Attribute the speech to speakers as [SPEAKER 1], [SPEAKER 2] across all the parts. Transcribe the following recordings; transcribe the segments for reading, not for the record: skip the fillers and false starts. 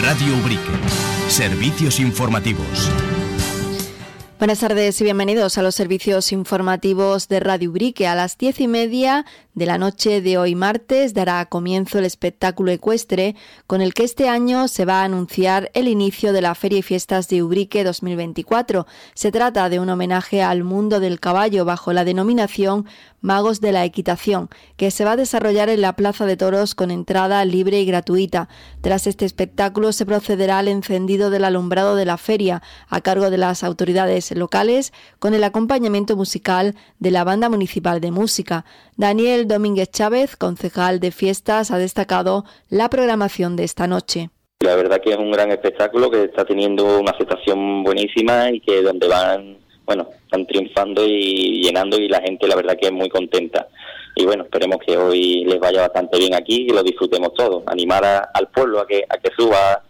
[SPEAKER 1] Radio Ubrique. Servicios informativos.
[SPEAKER 2] Buenas tardes y bienvenidos a los servicios informativos de Radio Ubrique. A las 10:30 de la noche de hoy martes dará comienzo el espectáculo ecuestre con el que este año se va a anunciar el inicio de la Feria y Fiestas de Ubrique 2024. Se trata de un homenaje al mundo del caballo bajo la denominación Magos de la Equitación, que se va a desarrollar en la Plaza de Toros con entrada libre y gratuita. Tras este espectáculo se procederá al encendido del alumbrado de la feria a cargo de las autoridades locales con el acompañamiento musical de la Banda Municipal de Música. Daniel Domínguez Chávez, concejal de Fiestas, ha destacado la programación de esta noche.
[SPEAKER 3] La verdad que es un gran espectáculo que está teniendo una aceptación buenísima y que donde están triunfando y llenando, y la gente la verdad que es muy contenta. Y bueno, esperemos que hoy les vaya bastante bien aquí y lo disfrutemos todos. Animar al pueblo a que suba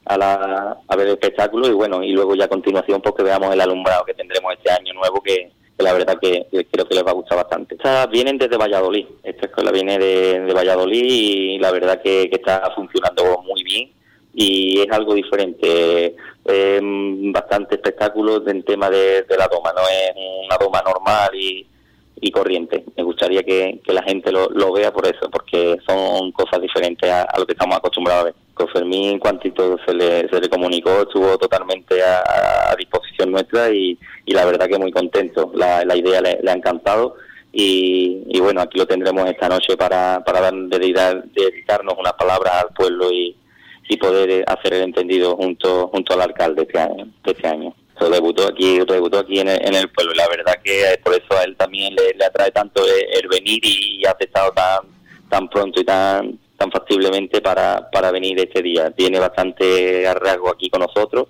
[SPEAKER 3] a ver el espectáculo y luego ya a continuación pues que veamos el alumbrado que tendremos este año nuevo, que la verdad que creo que les va a gustar bastante. Estas vienen desde Valladolid, esta escuela viene de Valladolid y la verdad que está funcionando muy bien. Y es algo diferente, bastante espectáculos en tema de la doma, no es una doma normal y corriente. Me gustaría que la gente lo vea por eso, porque son cosas diferentes a lo que estamos acostumbrados a ver. Con Fermín, en cuantito se le comunicó, estuvo totalmente a disposición nuestra y la verdad que muy contento. La idea le ha encantado y bueno, aquí lo tendremos esta noche para dedicarnos unas palabras al pueblo y poder hacer el entendido junto al alcalde de este año. Debutó aquí en el pueblo, y la verdad que por eso a él también le atrae tanto el venir y ha aceptado tan pronto y tan factiblemente para venir este día. Tiene bastante arraigo aquí con nosotros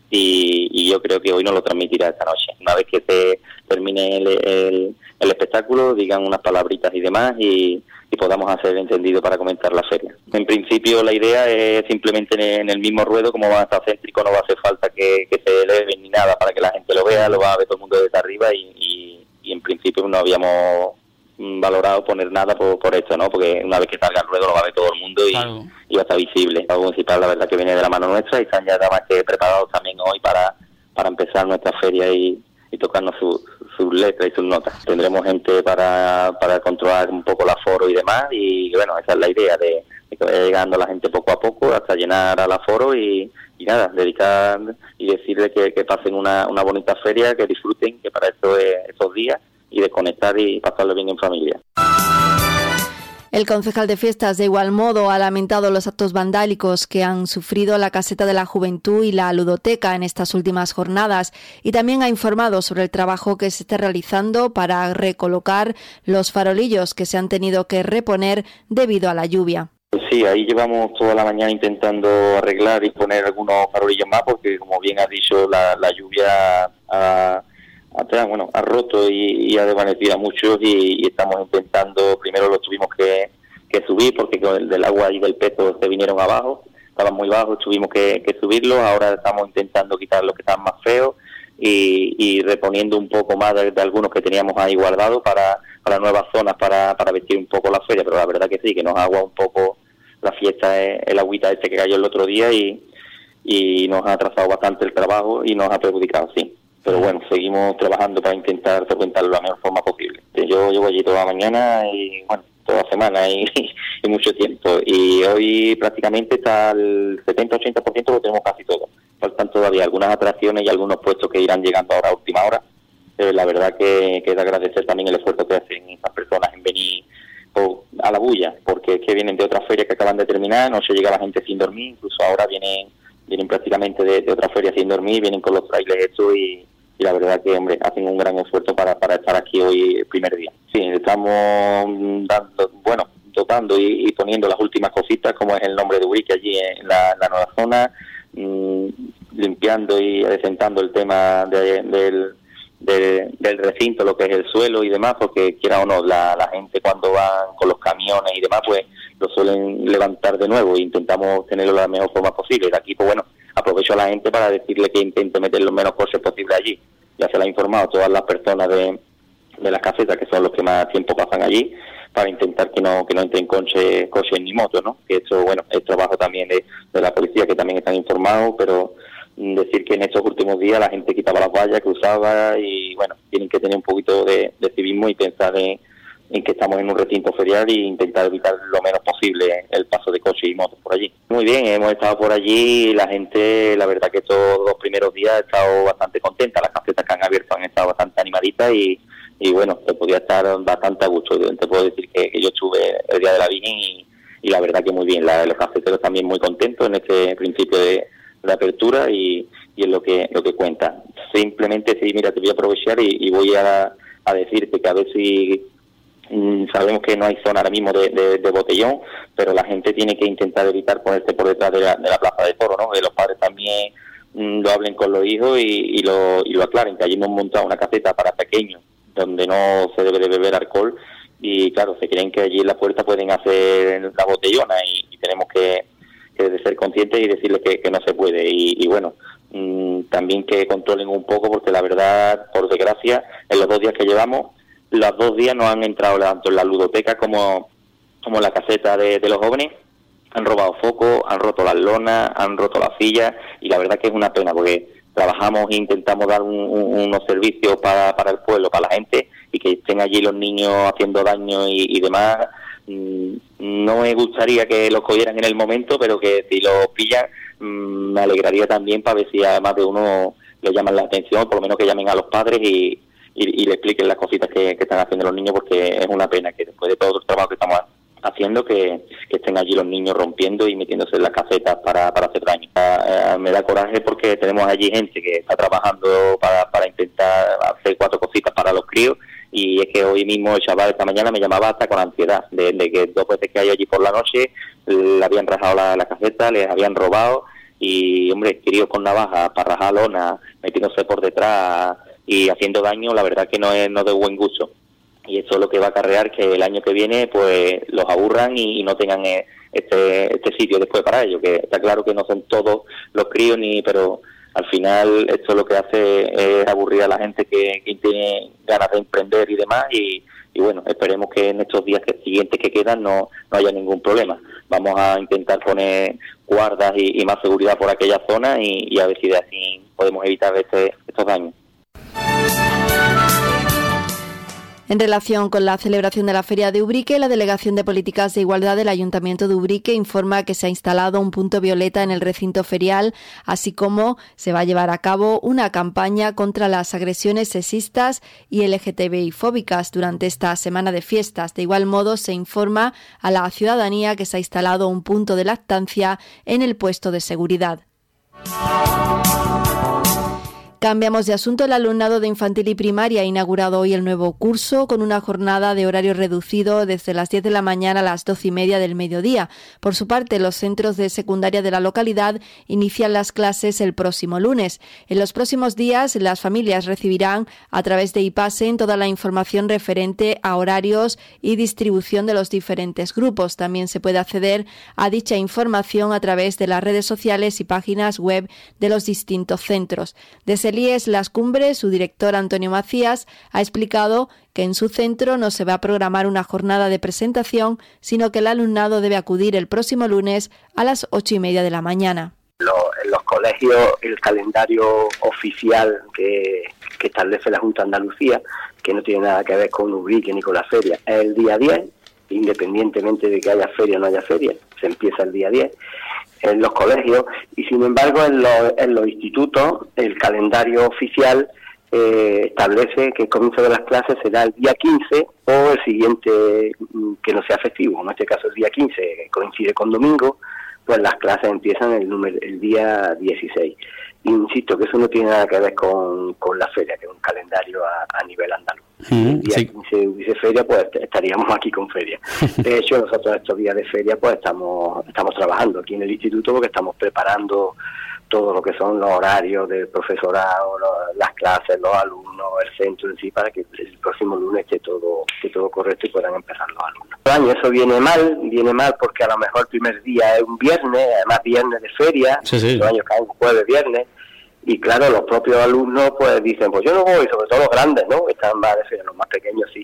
[SPEAKER 3] y yo creo que hoy nos lo transmitirá esta noche. Una vez que se termine el espectáculo, digan unas palabritas y demás y podamos hacer el entendido para comentar la feria. En principio la idea es simplemente en el mismo ruedo, como va a estar céntrico, no va a hacer falta que se eleve ni nada para que la gente lo vea, lo va a ver todo el mundo desde arriba y en principio no habíamos valorado poner nada por esto, ¿no? Porque una vez que salga el ruedo lo va a ver todo el mundo y va a estar visible. La municipal la verdad que viene de la mano nuestra y están ya más que preparados también hoy para empezar nuestra feria y tocarnos sus letras y sus notas. Tendremos gente para controlar un poco el aforo y demás y bueno, esa es la idea de que vaya llegando la gente poco a poco hasta llenar al aforo y nada, dedicar y decirles que pasen una bonita feria, que disfruten, que para esto es esos días y desconectar y pasarlo bien en familia.
[SPEAKER 2] El concejal de Fiestas, de igual modo, ha lamentado los actos vandálicos que han sufrido la Caseta de la Juventud y la Ludoteca en estas últimas jornadas y también ha informado sobre el trabajo que se está realizando para recolocar los farolillos que se han tenido que reponer debido a la lluvia.
[SPEAKER 3] Sí, ahí llevamos toda la mañana intentando arreglar y poner algunos farolillos más porque, como bien has dicho, la lluvia ha roto y ha desvanecido a muchos y estamos intentando, primero los tuvimos que subir porque con el del agua y del peso se vinieron abajo, estaban muy bajos, tuvimos que subirlos, ahora estamos intentando quitar los que están más feos y reponiendo un poco más de algunos que teníamos ahí guardados para nuevas zonas para vestir un poco la feria, pero la verdad que sí, que nos agua un poco la fiesta, el agüita que cayó el otro día y nos ha atrasado bastante el trabajo y nos ha perjudicado, sí. Pero bueno, seguimos trabajando para intentar frecuentarlo de la mejor forma posible. Yo llevo allí toda la mañana y bueno, toda la semana y mucho tiempo. Y hoy prácticamente está el 70-80% lo tenemos casi todo. Faltan todavía algunas atracciones y algunos puestos que irán llegando ahora a última hora. La verdad que es de agradecer también el esfuerzo que hacen estas personas en venir a la bulla, porque es que vienen de otras ferias que acaban de terminar, no se llega la gente sin dormir, incluso ahora vienen prácticamente de otra feria sin dormir, vienen con los trailers hechos y la verdad que, hombre, hacen un gran esfuerzo para estar aquí hoy el primer día. Sí, estamos dotando y poniendo las últimas cositas, como es el nombre de Ubrique allí en la nueva zona, limpiando y adecentando el tema del recinto, lo que es el suelo y demás, porque quiera o no, la gente cuando van con los camiones y demás, pues lo suelen levantar de nuevo e intentamos tenerlo de la mejor forma posible. De aquí, pues bueno, aprovecho a la gente para decirle que intente meter los menos coches posible allí. Ya se le ha informado a todas las personas de las casetas, que son los que más tiempo pasan allí, para intentar que no entren coches ni motos, ¿no? Que eso, bueno, es trabajo también de la policía, que también están informados, pero decir que en estos últimos días la gente quitaba las vallas, cruzaba, y bueno, tienen que tener un poquito de civismo y pensar en que estamos en un recinto ferial e intentar evitar lo menos posible el paso de coches y motos por allí. Muy bien, hemos estado por allí y la gente, la verdad que estos 2 primeros días ha estado bastante contenta. Las casetas que han abierto han estado bastante animaditas y bueno, se podía estar bastante a gusto. Te puedo decir que yo estuve el día de la Virgen y la verdad que muy bien. Los cafeteros también muy contentos en este principio de apertura y es lo que cuenta. Simplemente, sí, mira, te voy a aprovechar y voy a decirte que a ver si... Sabemos que no hay zona ahora mismo de botellón, pero la gente tiene que intentar evitar ponerse por detrás de la plaza de toro, ¿no? Que los padres también lo hablen con los hijos y lo aclaren, que allí hemos montado una caseta para pequeños donde no se debe de beber alcohol y claro, se creen que allí en la puerta pueden hacer la botellona y tenemos que ser conscientes y decirles que no se puede y bueno, también que controlen un poco, porque la verdad, por desgracia, en los 2 días que llevamos, los 2 días nos han entrado tanto en la ludoteca como en la caseta de los jóvenes, han robado focos, han roto las lonas, han roto las sillas y la verdad que es una pena porque trabajamos e intentamos dar unos servicios para el pueblo, para la gente, y que estén allí los niños haciendo daño y demás. No me gustaría que los cogieran en el momento, pero que si los pillan me alegraría también para ver si además de uno le llaman la atención, por lo menos que llamen a los padres y le expliquen las cositas que están haciendo los niños, porque es una pena que después de todo el trabajo que estamos haciendo que estén allí los niños rompiendo y metiéndose en las casetas para hacer daño. Me da coraje porque tenemos allí gente que está trabajando para intentar hacer 4 cositas para los críos, y es que hoy mismo el chaval esta mañana me llamaba hasta con ansiedad de que 2 veces que hay allí por la noche le habían rajado la caseta, les habían robado y, hombre, críos con navaja para rajar lona, metiéndose por detrás y haciendo daño, la verdad que no es de buen gusto. Y eso es lo que va a acarrear que el año que viene pues los aburran y no tengan este sitio después para ellos, que está claro que no son todos los críos, pero al final esto lo que hace es aburrir a la gente que tiene ganas de emprender y demás, y bueno, esperemos que en estos días siguientes que quedan no haya ningún problema. Vamos a intentar poner guardas y más seguridad por aquella zona y a ver si de así podemos evitar estos daños.
[SPEAKER 2] En relación con la celebración de la Feria de Ubrique, la Delegación de Políticas de Igualdad del Ayuntamiento de Ubrique informa que se ha instalado un punto violeta en el recinto ferial, así como se va a llevar a cabo una campaña contra las agresiones sexistas y LGTBI-fóbicas durante esta semana de fiestas. De igual modo, se informa a la ciudadanía que se ha instalado un punto de lactancia en el puesto de seguridad. Cambiamos de asunto. El alumnado de infantil y primaria ha inaugurado hoy el nuevo curso con una jornada de horario reducido desde las 10 de la mañana a las 12:30 del mediodía. Por su parte, los centros de secundaria de la localidad inician las clases el próximo lunes. En los próximos días, las familias recibirán a través de iPasen toda la información referente a horarios y distribución de los diferentes grupos. También se puede acceder a dicha información a través de las redes sociales y páginas web de los distintos centros. Desde Elíes Las Cumbres, su director Antonio Macías ha explicado que en su centro no se va a programar una jornada de presentación, sino que el alumnado debe acudir el próximo lunes a las 8:30 de la mañana.
[SPEAKER 4] En los colegios, el calendario oficial que establece la Junta de Andalucía, que no tiene nada que ver con Ubrique ni con la feria, es el día 10, independientemente de que haya feria o no haya feria, se empieza el día 10. En los colegios, y sin embargo en los institutos el calendario oficial establece que el comienzo de las clases será el día 15 o el siguiente que no sea festivo. En este caso el día 15 coincide con domingo, pues las clases empiezan el día 16. Insisto que eso no tiene nada que ver con la feria, que es un calendario a nivel andaluz. El día 15 hubiese feria, pues estaríamos aquí con feria. De hecho, nosotros estos días de feria pues estamos trabajando aquí en el instituto porque estamos preparando todo lo que son los horarios del profesorado, las clases, los alumnos, el centro en sí, para que el próximo lunes esté todo correcto y puedan empezar los alumnos. Eso viene mal porque a lo mejor el primer día es un viernes, además viernes de feria, los años caen jueves, viernes, y claro, los propios alumnos pues dicen, pues yo no voy, sobre todo los grandes, ¿no? Que están más de feria, los más pequeños sí.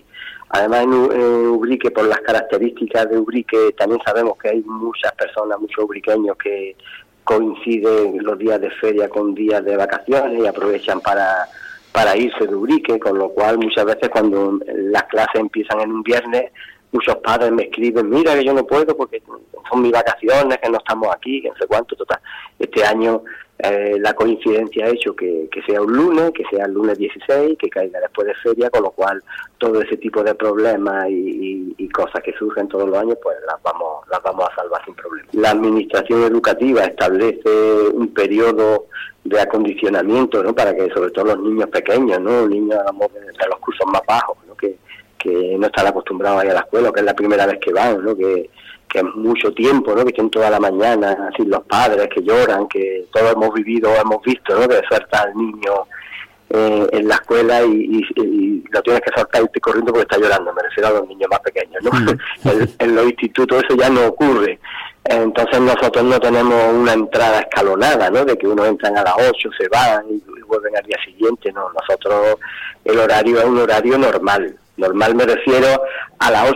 [SPEAKER 4] Además, en Ubrique, por las características de Ubrique, también sabemos que hay muchas personas, muchos ubriqueños que coinciden los días de feria con días de vacaciones y aprovechan para irse de Ubrique, con lo cual muchas veces cuando las clases empiezan en un viernes, muchos padres me escriben, mira que yo no puedo porque son mis vacaciones, que no estamos aquí, que no sé cuánto, total. Este año la coincidencia ha hecho que sea un lunes, que sea el lunes 16, que caiga después de feria, con lo cual todo ese tipo de problemas y cosas que surgen todos los años, pues las vamos a salvar sin problema. La administración educativa establece un periodo de acondicionamiento, ¿no?, para que sobre todo los niños pequeños, ¿no?, niños de los cursos más bajos, ¿no?, que no están acostumbrados a ir a la escuela, que es la primera vez que van, ¿no?, que es mucho tiempo, ¿no?, que estén toda la mañana así los padres que lloran, que todos hemos vivido, hemos visto, ¿no?, que suelta al niño en la escuela y lo tienes que soltar y irte corriendo porque está llorando. Me refiero a los niños más pequeños, ¿no? En los institutos eso ya no ocurre. Entonces nosotros no tenemos una entrada escalonada, ¿no?, de que unos entran a las 8, se van y vuelven al día siguiente. No, nosotros el horario es un horario normal. Normal me refiero a las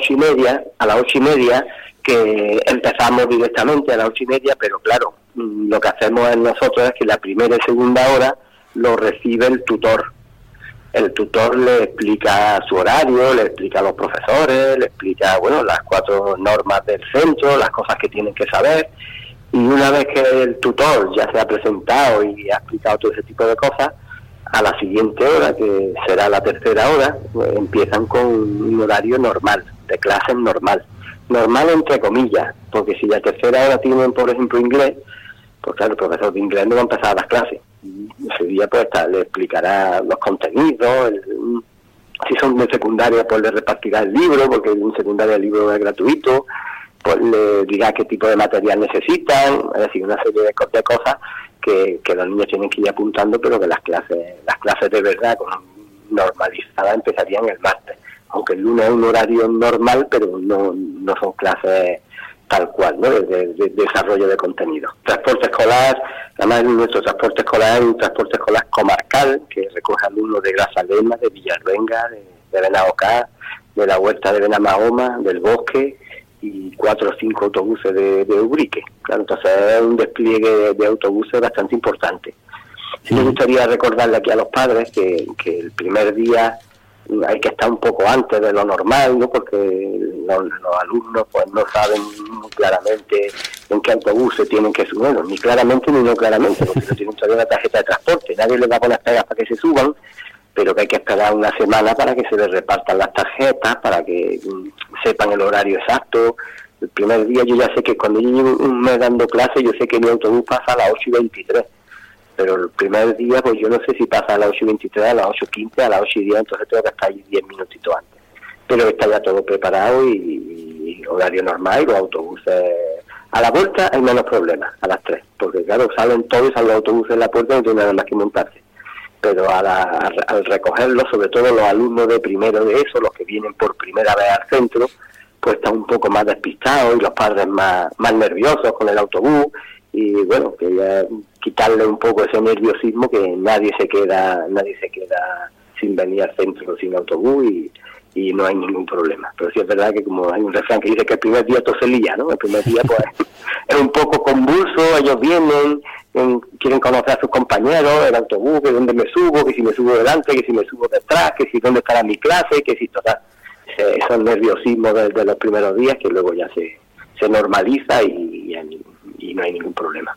[SPEAKER 4] 8:30, que empezamos directamente a las 8:30, pero claro, lo que hacemos nosotros es que la primera y segunda hora lo recibe el tutor. El tutor le explica su horario, le explica a los profesores, le explica, bueno, las 4 normas del centro, las cosas que tienen que saber, y una vez que el tutor ya se ha presentado y ha explicado todo ese tipo de cosas, a la siguiente hora, que será la tercera hora, pues empiezan con un horario normal, de clases normal entre comillas, porque si la tercera hora tienen, por ejemplo, inglés, pues claro, el profesor de inglés no va a empezar las clases. Ese día pues le explicará los contenidos, si son de secundaria pues le repartirá el libro, porque en secundaria el libro es gratuito, pues le dirá qué tipo de material necesitan, es decir, una serie de cosas que los niños tienen que ir apuntando, pero que las clases de verdad normalizadas empezarían el martes, aunque el lunes es un horario normal, pero no son clases tal cual, ¿no?, de desarrollo de contenido. Transporte escolar, además nuestro transporte escolar es un transporte escolar comarcal que recoge alumnos de Grazalema, de Villarvenga, de Benavocá, de la Huerta de Benamahoma, del Bosque, y 4 o 5 autobuses de Ubrique. Claro, entonces es un despliegue de autobuses bastante importante. Sí me gustaría recordarle aquí a los padres que el primer día hay que estar un poco antes de lo normal, ¿no?, porque los alumnos pues no saben muy claramente en qué autobús se tienen que subir, bueno, ni claramente ni no claramente, porque no tienen todavía una tarjeta de transporte, nadie les va a poner pegas para que se suban, pero que hay que esperar una semana para que se les repartan las tarjetas, para que sepan el horario exacto. El primer día yo ya sé que cuando yo llevo un mes dando clase, yo sé que mi autobús pasa a las 8:23, pero el primer día pues yo no sé si pasa a las 8:23, a las 8:15, a las 8:10, entonces tengo que estar ahí 10 minutitos antes. Pero está ya todo preparado y horario normal, y los autobuses a la vuelta hay menos problemas, a las 3, porque claro, salen los autobuses en la puerta y no tienen nada más que montarse. Pero al recogerlos, sobre todo los alumnos de primero de eso, los que vienen por primera vez al centro, pues están un poco más despistados y los padres más nerviosos con el autobús, y bueno, que quitarle un poco ese nerviosismo, que nadie se queda sin venir al centro sin autobús y no hay ningún problema. Pero sí es verdad que, como hay un refrán que dice que el primer día todo se lía, ¿no? El primer día pues es un poco convulso, ellos vienen, quieren conocer a sus compañeros, el autobús, que dónde me subo, que si me subo delante, que si me subo detrás, que si dónde estará mi clase, que si total, esos nerviosismos de los primeros días, que luego ya se normaliza y no hay ningún problema.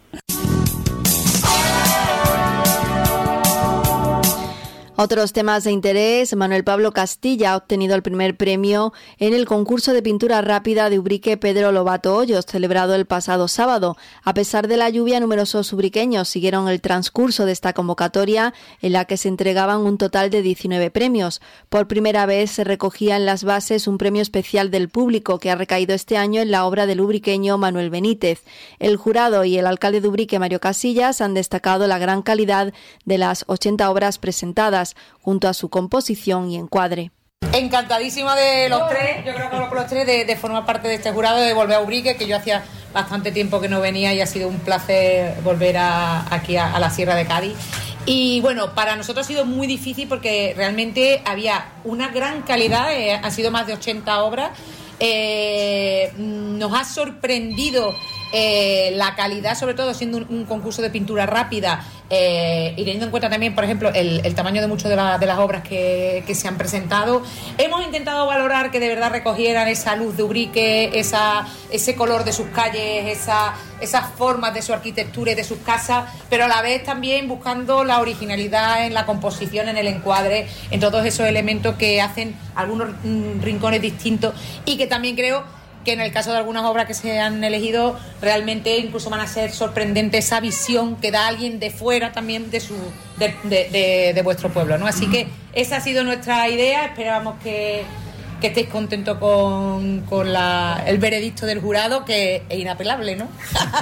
[SPEAKER 2] Otros temas de interés. Manuel Pablo Castilla ha obtenido el primer premio en el concurso de pintura rápida de Ubrique Pedro Lobato Hoyos, celebrado el pasado sábado. A pesar de la lluvia, numerosos ubriqueños siguieron el transcurso de esta convocatoria, en la que se entregaban un total de 19 premios. Por primera vez se recogía en las bases un premio especial del público, que ha recaído este año en la obra del ubriqueño Manuel Benítez. El jurado y el alcalde de Ubrique, Mario Casillas, han destacado la gran calidad de las 80 obras presentadas, junto a su composición y encuadre.
[SPEAKER 5] Encantadísima de los tres, yo creo que los tres de formar parte de este jurado, de volver a Ubrique, que yo hacía bastante tiempo que no venía y ha sido un placer volver aquí a la Sierra de Cádiz. Y bueno, para nosotros ha sido muy difícil porque realmente había una gran calidad, han sido más de 80 obras. Nos ha sorprendido la calidad, sobre todo siendo un concurso de pintura rápida, y teniendo en cuenta también, por ejemplo, el tamaño de muchas de las obras que se han presentado. Hemos intentado valorar que de verdad recogieran esa luz de Ubrique, ese color de sus calles, esas formas de su arquitectura y de sus casas, pero a la vez también buscando la originalidad en la composición, en el encuadre, en todos esos elementos que hacen algunos rincones distintos, y que también creo que en el caso de algunas obras que se han elegido realmente incluso van a ser sorprendentes esa visión que da alguien de fuera también de vuestro pueblo, ¿no? Así que esa ha sido nuestra idea. Esperamos que estéis contentos con el veredicto del jurado, que es inapelable, ¿no?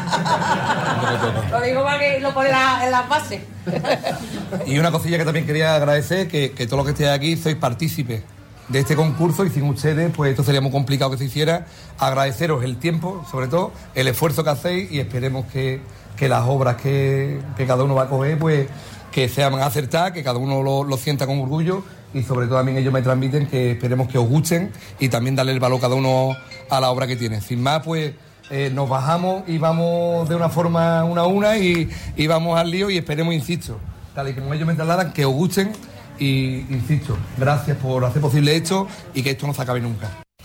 [SPEAKER 5] Lo digo para que lo pone en las bases.
[SPEAKER 6] Y una cosilla que también quería agradecer, que todos los que estéis aquí sois partícipes de este concurso, y sin ustedes pues esto sería muy complicado que se hiciera. Agradeceros el tiempo, sobre todo el esfuerzo que hacéis, y esperemos que las obras que cada uno va a coger pues que sean acertadas, que cada uno lo sienta con orgullo, y sobre todo también ellos me transmiten que esperemos que os gusten y también darle el valor cada uno a la obra que tiene. Sin más, pues nos bajamos y vamos de una forma una a una y vamos al lío, y esperemos, insisto, tal y como ellos me trasladan, que os gusten. Y insisto, gracias por hacer posible esto y que esto no se acabe nunca.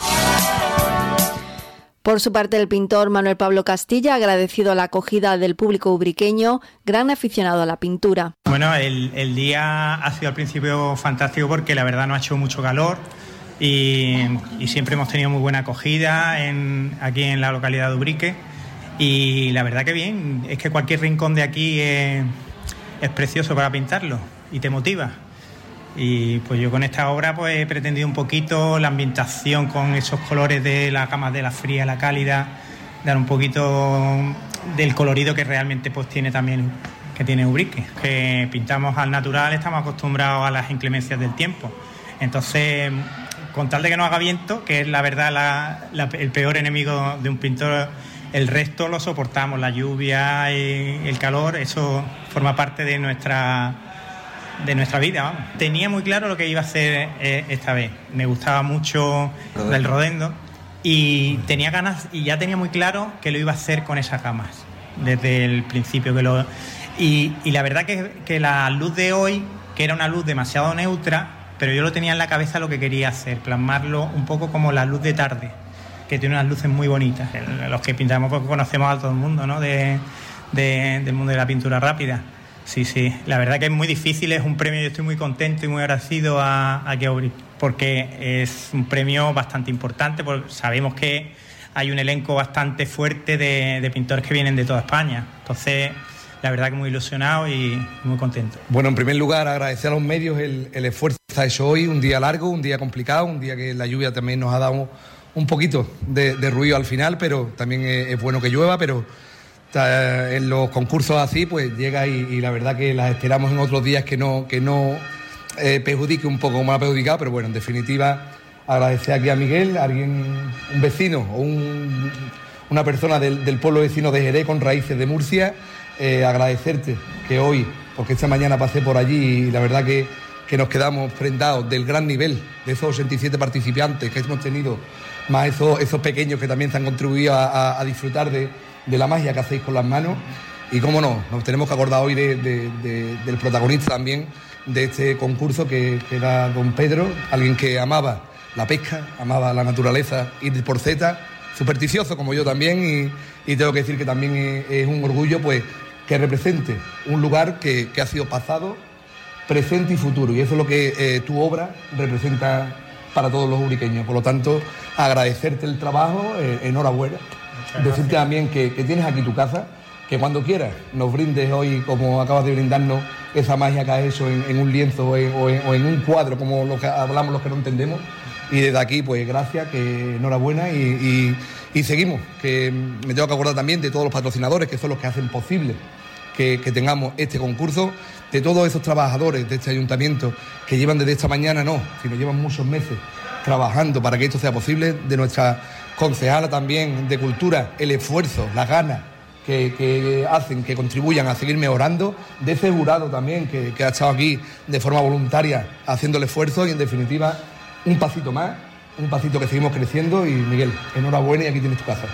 [SPEAKER 2] Por su parte, el pintor Manuel Pablo Castilla ha agradecido la acogida del público ubriqueño, gran aficionado a la pintura.
[SPEAKER 7] Bueno, el día ha sido al principio fantástico porque la verdad no ha hecho mucho calor y siempre hemos tenido muy buena acogida aquí en la localidad de Ubrique, y la verdad que bien, es que cualquier rincón de aquí es precioso para pintarlo y te motiva. Y pues yo con esta obra pues he pretendido un poquito la ambientación con esos colores de las gamas de la fría a la cálida, dar un poquito del colorido que realmente pues tiene también, que tiene Ubrique. Que pintamos al natural, estamos acostumbrados a las inclemencias del tiempo. Entonces, con tal de que no haga viento, que es la verdad el peor enemigo de un pintor, el resto lo soportamos, la lluvia y el calor, eso forma parte de nuestra vida, vamos. Tenía muy claro lo que iba a hacer esta vez. Me gustaba mucho el rodendo y tenía ganas, y ya tenía muy claro que lo iba a hacer con esas gamas desde el principio. Y la verdad que la luz de hoy, que era una luz demasiado neutra, pero yo lo tenía en la cabeza lo que quería hacer, plasmarlo un poco como la luz de tarde, que tiene unas luces muy bonitas. Los que pintamos pues conocemos a todo el mundo, ¿no? Del mundo de la pintura rápida. Sí, la verdad que es muy difícil, es un premio, yo estoy muy contento y muy agradecido a Ubrique, porque es un premio bastante importante, porque sabemos que hay un elenco bastante fuerte de pintores que vienen de toda España. Entonces, la verdad que muy ilusionado y muy contento.
[SPEAKER 6] Bueno, en primer lugar, agradecer a los medios el esfuerzo que se ha hecho hoy, un día largo, un día complicado, un día que la lluvia también nos ha dado un poquito de ruido al final, pero también es bueno que llueva, pero en los concursos así pues llega y la verdad que las esperamos en otros días que no perjudique un poco como ha perjudicado, pero bueno, en definitiva agradecer aquí a Miguel, un vecino o una persona del pueblo vecino de Jerez con raíces de Murcia, agradecerte que hoy, porque esta mañana pasé por allí y la verdad que nos quedamos prendados del gran nivel de esos 87 participantes que hemos tenido, más esos pequeños que también se han contribuido a disfrutar de la magia que hacéis con las manos. Y cómo no, nos tenemos que acordar hoy del protagonista también de este concurso, que era don Pedro, alguien que amaba la pesca, amaba la naturaleza, ir por zeta, supersticioso como yo también, y tengo que decir que también es un orgullo pues que represente un lugar que ha sido pasado, presente y futuro, y eso es lo que tu obra representa para todos los ubriqueños. Por lo tanto, agradecerte el trabajo, enhorabuena. Decirte también que tienes aquí tu casa, que cuando quieras nos brindes hoy, como acabas de brindarnos, esa magia que has hecho en un lienzo o en un cuadro, como lo que hablamos los que no entendemos. Y desde aquí, pues gracias, que enhorabuena y seguimos. Que me tengo que acordar también de todos los patrocinadores, que son los que hacen posible que tengamos este concurso, de todos esos trabajadores de este ayuntamiento que llevan desde esta mañana, sino llevan muchos meses trabajando para que esto sea posible, de nuestra concejala también de Cultura, el esfuerzo, las ganas que hacen, que contribuyan a seguir mejorando, de ese jurado también que ha estado aquí de forma voluntaria haciendo el esfuerzo y en definitiva un pasito más, un pasito que seguimos creciendo y Miguel, enhorabuena y aquí tienes tu casa.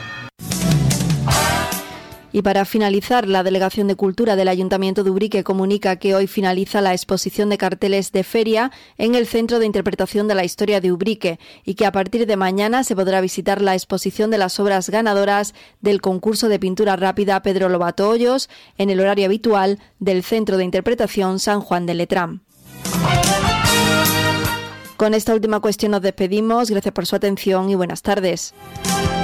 [SPEAKER 2] Y para finalizar, la Delegación de Cultura del Ayuntamiento de Ubrique comunica que hoy finaliza la exposición de carteles de feria en el Centro de Interpretación de la Historia de Ubrique y que a partir de mañana se podrá visitar la exposición de las obras ganadoras del concurso de pintura rápida Pedro Lobato Hoyos en el horario habitual del Centro de Interpretación San Juan de Letrán. Con esta última cuestión nos despedimos. Gracias por su atención y buenas tardes.